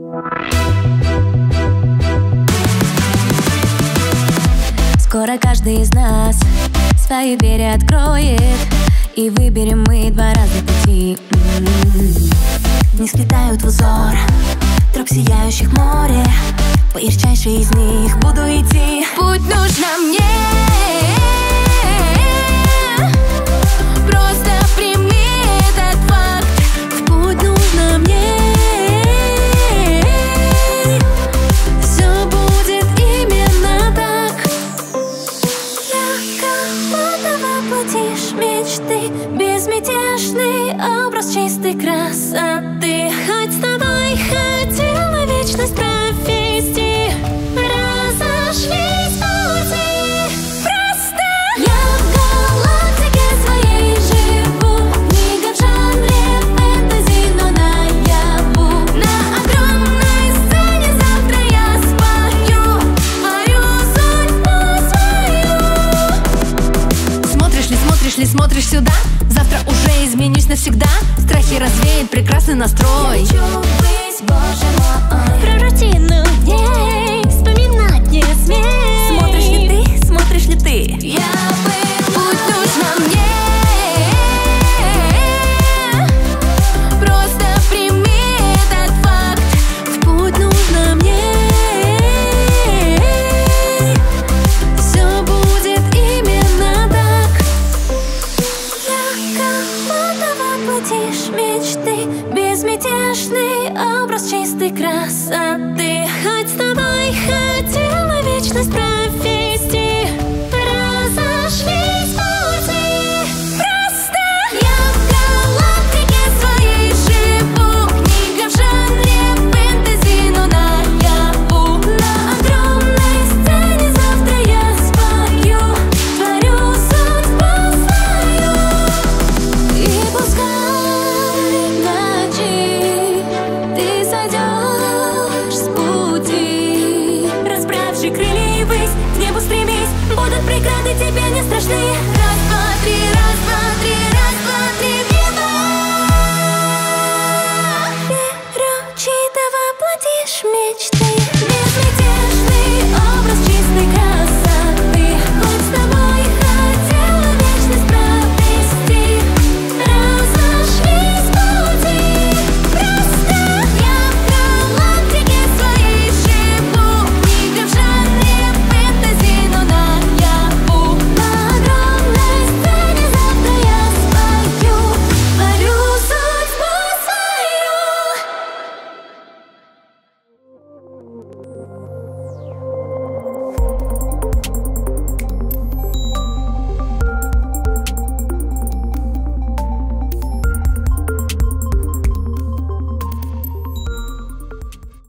Скоро каждый из нас свои двери откроет, и выберем мы два разных пути. Не сплетают в узор троп сияющих море, по ярчайшей из них буду идти. Путь нужно мне, просто прими этот факт. В путь нужно мне, все будет именно так. Легко воплотишь мечты, безмятежный образ чистой красоты. Хоть с тобой хотела вечность провести, разошлись пути. Просто я в галактике своей живу, книга в жанре фэнтези, но наяву. На огромной сцене завтра я спою мою судьбу свою. Смотришь ли, смотришь сюда? Завтра уже изменюсь навсегда. Страхи развеет прекрасный настрой. Я хочу быть, боже мой, про рутину нет.